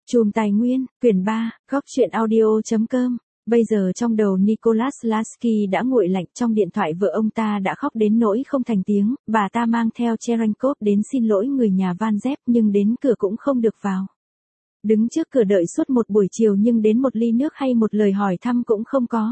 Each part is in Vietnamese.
Chùm Tài nguyên, quyển 3, góc truyện audio.com. Bây giờ trong đầu Nicholas Lasky đã nguội lạnh, trong điện thoại vợ ông ta đã khóc đến nỗi không thành tiếng, bà ta mang theo Cherenkov đến xin lỗi người nhà Van Zepp nhưng đến cửa cũng không được vào. Đứng trước cửa đợi suốt một buổi chiều nhưng đến một ly nước hay một lời hỏi thăm cũng không có.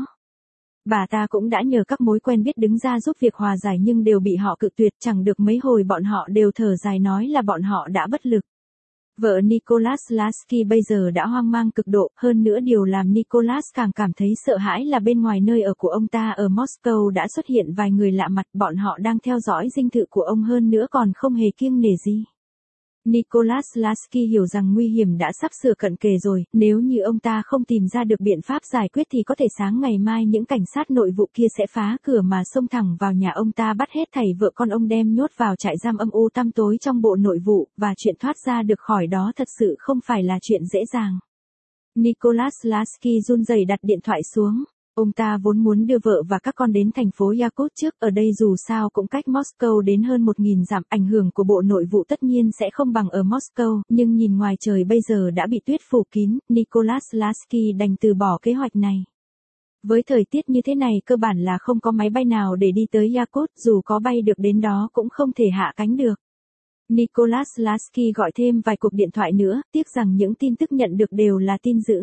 Bà ta cũng đã nhờ các mối quen biết đứng ra giúp việc hòa giải nhưng đều bị họ cự tuyệt, chẳng được mấy hồi bọn họ đều thở dài nói là bọn họ đã bất lực. Vợ Nicholas Lasky bây giờ đã hoang mang cực độ, hơn nữa điều làm Nicholas càng cảm thấy sợ hãi là bên ngoài nơi ở của ông ta ở Moscow đã xuất hiện vài người lạ mặt, bọn họ đang theo dõi dinh thự của ông hơn nữa còn không hề kiêng nể gì. Nicholas Lasky hiểu rằng nguy hiểm đã sắp sửa cận kề rồi, nếu như ông ta không tìm ra được biện pháp giải quyết thì có thể sáng ngày mai những cảnh sát nội vụ kia sẽ phá cửa mà xông thẳng vào nhà ông ta bắt hết thảy vợ con ông đem nhốt vào trại giam âm u tăm tối trong bộ nội vụ, và chuyện thoát ra được khỏi đó thật sự không phải là chuyện dễ dàng. Nicholas Lasky run rẩy đặt điện thoại xuống. Ông ta vốn muốn đưa vợ và các con đến thành phố Yakut trước, ở đây dù sao cũng cách Moscow đến hơn 1.000 dặm, ảnh hưởng của bộ nội vụ tất nhiên sẽ không bằng ở Moscow, nhưng nhìn ngoài trời bây giờ đã bị tuyết phủ kín, Nicholas Lasky đành từ bỏ kế hoạch này. Với thời tiết như thế này cơ bản là không có máy bay nào để đi tới Yakut, dù có bay được đến đó cũng không thể hạ cánh được. Nicholas Lasky gọi thêm vài cuộc điện thoại nữa, tiếc rằng những tin tức nhận được đều là tin dữ.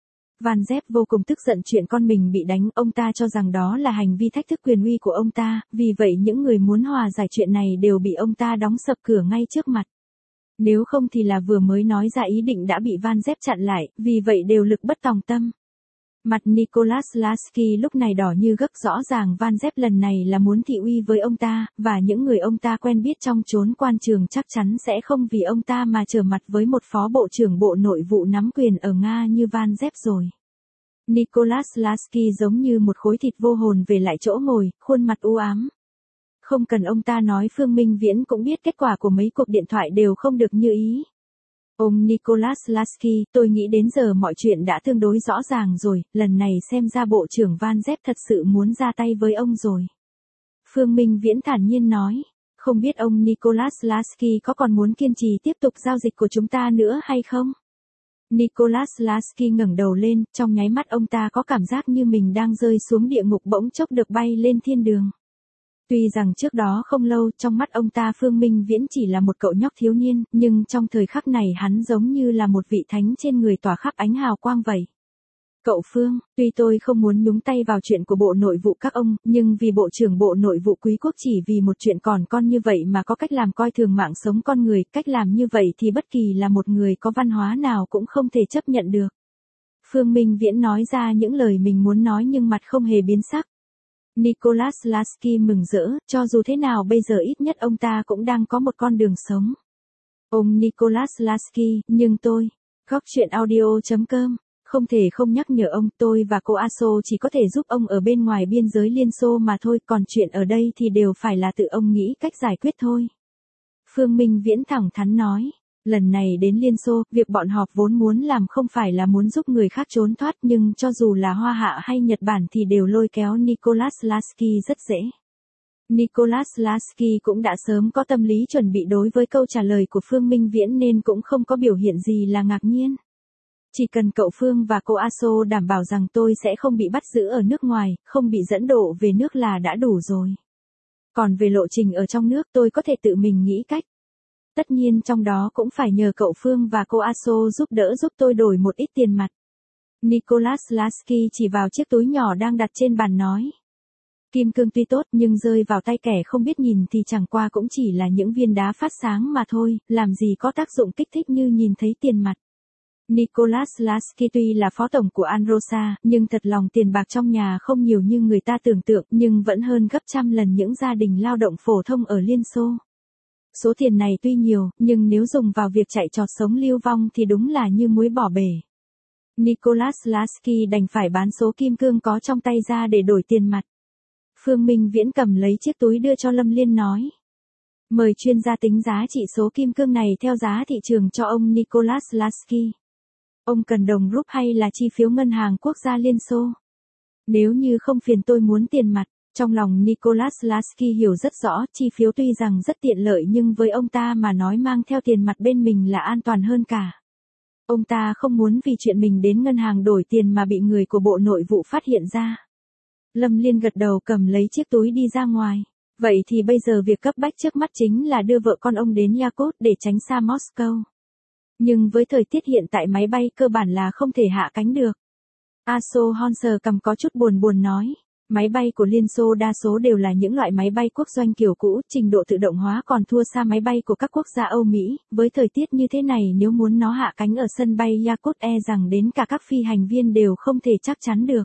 Van Zepp vô cùng tức giận chuyện con mình bị đánh, ông ta cho rằng đó là hành vi thách thức quyền uy của ông ta, vì vậy những người muốn hòa giải chuyện này đều bị ông ta đóng sập cửa ngay trước mặt. Nếu không thì là vừa mới nói ra ý định đã bị Van Zepp chặn lại, vì vậy đều lực bất tòng tâm. Mặt Nicholas Lasky lúc này đỏ như gấc, rõ ràng Van Zepp lần này là muốn thị uy với ông ta, và những người ông ta quen biết trong chốn quan trường chắc chắn sẽ không vì ông ta mà trở mặt với một phó bộ trưởng bộ nội vụ nắm quyền ở Nga như Van Zepp rồi. Nicholas Lasky giống như một khối thịt vô hồn về lại chỗ ngồi, khuôn mặt u ám. Không cần ông ta nói, Phương Minh Viễn cũng biết kết quả của mấy cuộc điện thoại đều không được như ý. Ông Nicholas Lasky, tôi nghĩ đến giờ mọi chuyện đã tương đối rõ ràng rồi, lần này xem ra bộ trưởng Van Zepp thật sự muốn ra tay với ông rồi. Phương Minh Viễn thản nhiên nói, không biết ông Nicholas Lasky có còn muốn kiên trì tiếp tục giao dịch của chúng ta nữa hay không? Nicholas Lasky ngẩng đầu lên, trong nháy mắt ông ta có cảm giác như mình đang rơi xuống địa ngục bỗng chốc được bay lên thiên đường. Tuy rằng trước đó không lâu trong mắt ông ta Phương Minh Viễn chỉ là một cậu nhóc thiếu niên, nhưng trong thời khắc này hắn giống như là một vị thánh trên người tỏa khắp ánh hào quang vậy. Cậu Phương, tuy tôi không muốn nhúng tay vào chuyện của bộ nội vụ các ông, nhưng vì bộ trưởng bộ nội vụ quý quốc chỉ vì một chuyện còn con như vậy mà có cách làm coi thường mạng sống con người, cách làm như vậy thì bất kỳ là một người có văn hóa nào cũng không thể chấp nhận được. Phương Minh Viễn nói ra những lời mình muốn nói nhưng mặt không hề biến sắc. Nicholas Lasky mừng rỡ, cho dù thế nào bây giờ ít nhất ông ta cũng đang có một con đường sống. Ông Nicholas Lasky, nhưng tôi, góc truyện audio.com, không thể không nhắc nhở ông, tôi và cô Aso chỉ có thể giúp ông ở bên ngoài biên giới Liên Xô mà thôi, còn chuyện ở đây thì đều phải là tự ông nghĩ cách giải quyết thôi. Phương Minh Viễn thẳng thắn nói. Lần này đến Liên Xô, việc bọn họ vốn muốn làm không phải là muốn giúp người khác trốn thoát, nhưng cho dù là Hoa Hạ hay Nhật Bản thì đều lôi kéo Nicholas Lasky rất dễ. Nicholas Lasky cũng đã sớm có tâm lý chuẩn bị đối với câu trả lời của Phương Minh Viễn nên cũng không có biểu hiện gì là ngạc nhiên. Chỉ cần cậu Phương và cô Aso đảm bảo rằng tôi sẽ không bị bắt giữ ở nước ngoài, không bị dẫn độ về nước là đã đủ rồi. Còn về lộ trình ở trong nước tôi có thể tự mình nghĩ cách. Tất nhiên trong đó cũng phải nhờ cậu Phương và cô Aso giúp đỡ giúp tôi đổi một ít tiền mặt. Nicholas Lasky chỉ vào chiếc túi nhỏ đang đặt trên bàn nói. Kim cương tuy tốt nhưng rơi vào tay kẻ không biết nhìn thì chẳng qua cũng chỉ là những viên đá phát sáng mà thôi, làm gì có tác dụng kích thích như nhìn thấy tiền mặt. Nicholas Lasky tuy là phó tổng của Androsa, nhưng thật lòng tiền bạc trong nhà không nhiều như người ta tưởng tượng, nhưng vẫn hơn gấp trăm lần những gia đình lao động phổ thông ở Liên Xô. Số tiền này tuy nhiều, nhưng nếu dùng vào việc chạy trọt sống lưu vong thì đúng là như muối bỏ bể. Nicholas Lasky đành phải bán số kim cương có trong tay ra để đổi tiền mặt. Phương Minh Viễn cầm lấy chiếc túi đưa cho Lâm Liên nói. Mời chuyên gia tính giá trị số kim cương này theo giá thị trường cho ông Nicholas Lasky. Ông cần đồng rúp hay là chi phiếu ngân hàng quốc gia Liên Xô? Nếu như không phiền tôi muốn tiền mặt. Trong lòng Nicholas Lasky hiểu rất rõ, chi phiếu tuy rằng rất tiện lợi nhưng với ông ta mà nói mang theo tiền mặt bên mình là an toàn hơn cả. Ông ta không muốn vì chuyện mình đến ngân hàng đổi tiền mà bị người của Bộ Nội vụ phát hiện ra. Lâm Liên gật đầu cầm lấy chiếc túi đi ra ngoài. Vậy thì bây giờ việc cấp bách trước mắt chính là đưa vợ con ông đến Yakut để tránh xa Moscow. Nhưng với thời tiết hiện tại máy bay cơ bản là không thể hạ cánh được. Aso Honser cầm có chút buồn buồn nói. Máy bay của Liên Xô đa số đều là những loại máy bay quốc doanh kiểu cũ, trình độ tự động hóa còn thua xa máy bay của các quốc gia Âu Mỹ, với thời tiết như thế này nếu muốn nó hạ cánh ở sân bay Yakut rằng đến cả các phi hành viên đều không thể chắc chắn được.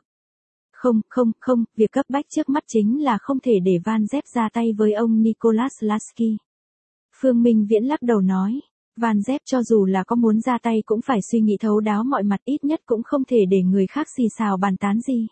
Không, việc cấp bách trước mắt chính là không thể để Van Zepp ra tay với ông Nicholas Lasky. Phương Minh Viễn lắc đầu nói, Van Zepp cho dù là có muốn ra tay cũng phải suy nghĩ thấu đáo mọi mặt, ít nhất cũng không thể để người khác xì xào bàn tán gì.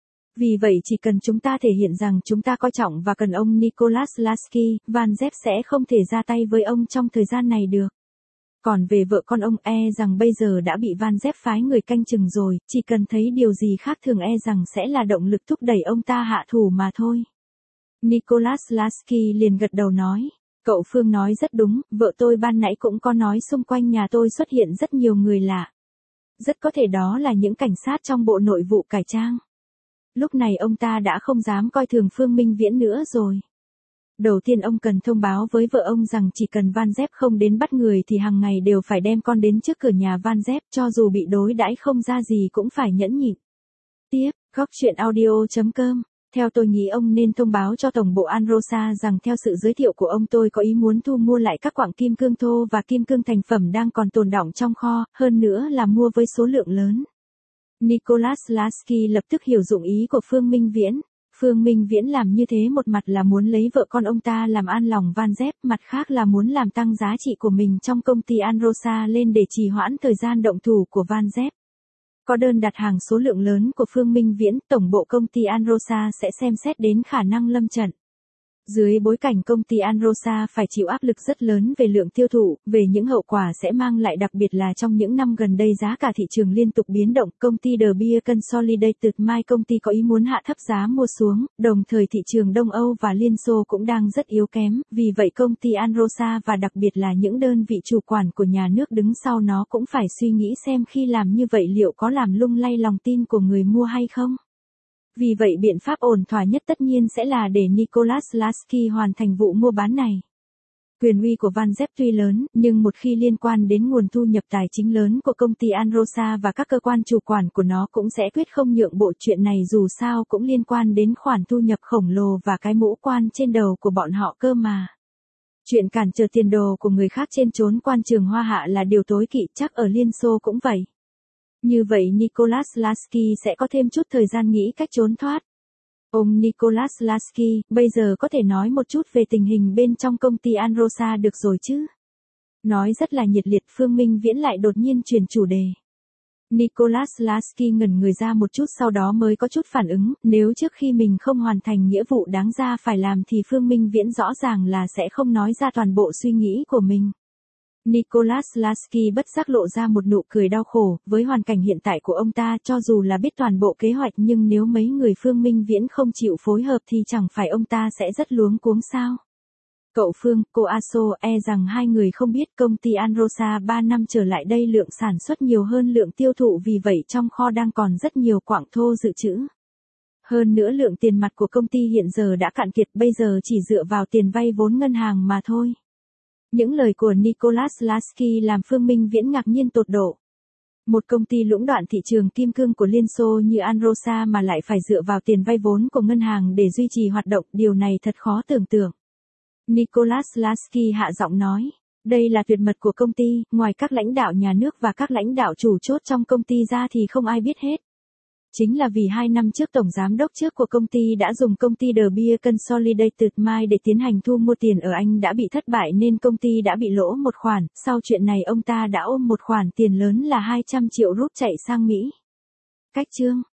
Vì vậy chỉ cần chúng ta thể hiện rằng chúng ta coi trọng và cần ông Nicholas Lasky, Van Zepp sẽ không thể ra tay với ông trong thời gian này được. Còn về vợ con ông rằng bây giờ đã bị Van Zepp phái người canh chừng rồi, chỉ cần thấy điều gì khác thường rằng sẽ là động lực thúc đẩy ông ta hạ thủ mà thôi. Nicholas Lasky liền gật đầu nói, cậu Phương nói rất đúng, vợ tôi ban nãy cũng có nói xung quanh nhà tôi xuất hiện rất nhiều người lạ. Rất có thể đó là những cảnh sát trong Bộ Nội vụ cải trang. Lúc này ông ta đã không dám coi thường Phương Minh Viễn nữa rồi. Đầu tiên ông cần thông báo với vợ ông rằng chỉ cần Van Zepp không đến bắt người thì hàng ngày đều phải đem con đến trước cửa nhà Van Zepp, cho dù bị đối đãi không ra gì cũng phải nhẫn nhịn. Tiếp, góc truyện audio.com. Theo tôi nghĩ ông nên thông báo cho Tổng bộ Anrosa rằng theo sự giới thiệu của ông tôi có ý muốn thu mua lại các quặng kim cương thô và kim cương thành phẩm đang còn tồn đọng trong kho, hơn nữa là mua với số lượng lớn. Nicholas Lasky lập tức hiểu dụng ý của Phương Minh Viễn. Phương Minh Viễn làm như thế một mặt là muốn lấy vợ con ông ta làm an lòng Van Zepp, mặt khác là muốn làm tăng giá trị của mình trong công ty Anrosa lên để trì hoãn thời gian động thủ của Van Zepp. Có đơn đặt hàng số lượng lớn của Phương Minh Viễn, tổng bộ công ty Anrosa sẽ xem xét đến khả năng lâm trận. Dưới bối cảnh công ty Anrosa phải chịu áp lực rất lớn về lượng tiêu thụ, về những hậu quả sẽ mang lại, đặc biệt là trong những năm gần đây giá cả thị trường liên tục biến động, công ty The Beer Consolidated Mai công ty có ý muốn hạ thấp giá mua xuống, đồng thời thị trường Đông Âu và Liên Xô cũng đang rất yếu kém, vì vậy công ty Anrosa và đặc biệt là những đơn vị chủ quản của nhà nước đứng sau nó cũng phải suy nghĩ xem khi làm như vậy liệu có làm lung lay lòng tin của người mua hay không. Vì vậy biện pháp ổn thỏa nhất tất nhiên sẽ là để Nicholas Lasky hoàn thành vụ mua bán này. Quyền uy của Van Zepp tuy lớn, nhưng một khi liên quan đến nguồn thu nhập tài chính lớn của công ty Anrosa và các cơ quan chủ quản của nó cũng sẽ quyết không nhượng bộ, chuyện này dù sao cũng liên quan đến khoản thu nhập khổng lồ và cái mũ quan trên đầu của bọn họ cơ mà. Chuyện cản trở tiền đồ của người khác trên chốn quan trường Hoa Hạ là điều tối kỵ, chắc ở Liên Xô cũng vậy. Như vậy Nicholas Lasky sẽ có thêm chút thời gian nghĩ cách trốn thoát. Ông Nicholas Lasky, bây giờ có thể nói một chút về tình hình bên trong công ty Anrosa được rồi chứ? Nói rất là nhiệt liệt, Phương Minh Viễn lại đột nhiên chuyển chủ đề. Nicholas Lasky ngẩn người ra một chút sau đó mới có chút phản ứng, nếu trước khi mình không hoàn thành nghĩa vụ đáng ra phải làm thì Phương Minh Viễn rõ ràng là sẽ không nói ra toàn bộ suy nghĩ của mình. Nicholas Lasky bất giác lộ ra một nụ cười đau khổ, với hoàn cảnh hiện tại của ông ta cho dù là biết toàn bộ kế hoạch nhưng nếu mấy người Phương Minh Viễn không chịu phối hợp thì chẳng phải ông ta sẽ rất luống cuống sao. Cậu Phương, cô Aso rằng hai người không biết công ty Anrosa 3 năm trở lại đây lượng sản xuất nhiều hơn lượng tiêu thụ, vì vậy trong kho đang còn rất nhiều quặng thô dự trữ. Hơn nữa lượng tiền mặt của công ty hiện giờ đã cạn kiệt, bây giờ chỉ dựa vào tiền vay vốn ngân hàng mà thôi. Những lời của Nicholas Lasky làm Phương Minh Viễn ngạc nhiên tột độ. Một công ty lũng đoạn thị trường kim cương của Liên Xô như Anrosa mà lại phải dựa vào tiền vay vốn của ngân hàng để duy trì hoạt động, điều này thật khó tưởng tượng. Nicholas Lasky hạ giọng nói, đây là tuyệt mật của công ty, ngoài các lãnh đạo nhà nước và các lãnh đạo chủ chốt trong công ty ra thì không ai biết hết. Chính là vì 2 năm trước tổng giám đốc trước của công ty đã dùng công ty The Beer Consolidated Mai để tiến hành thu mua tiền ở Anh đã bị thất bại nên công ty đã bị lỗ một khoản, sau chuyện này ông ta đã ôm một khoản tiền lớn là 200 triệu rúp chạy sang Mỹ. Cách chương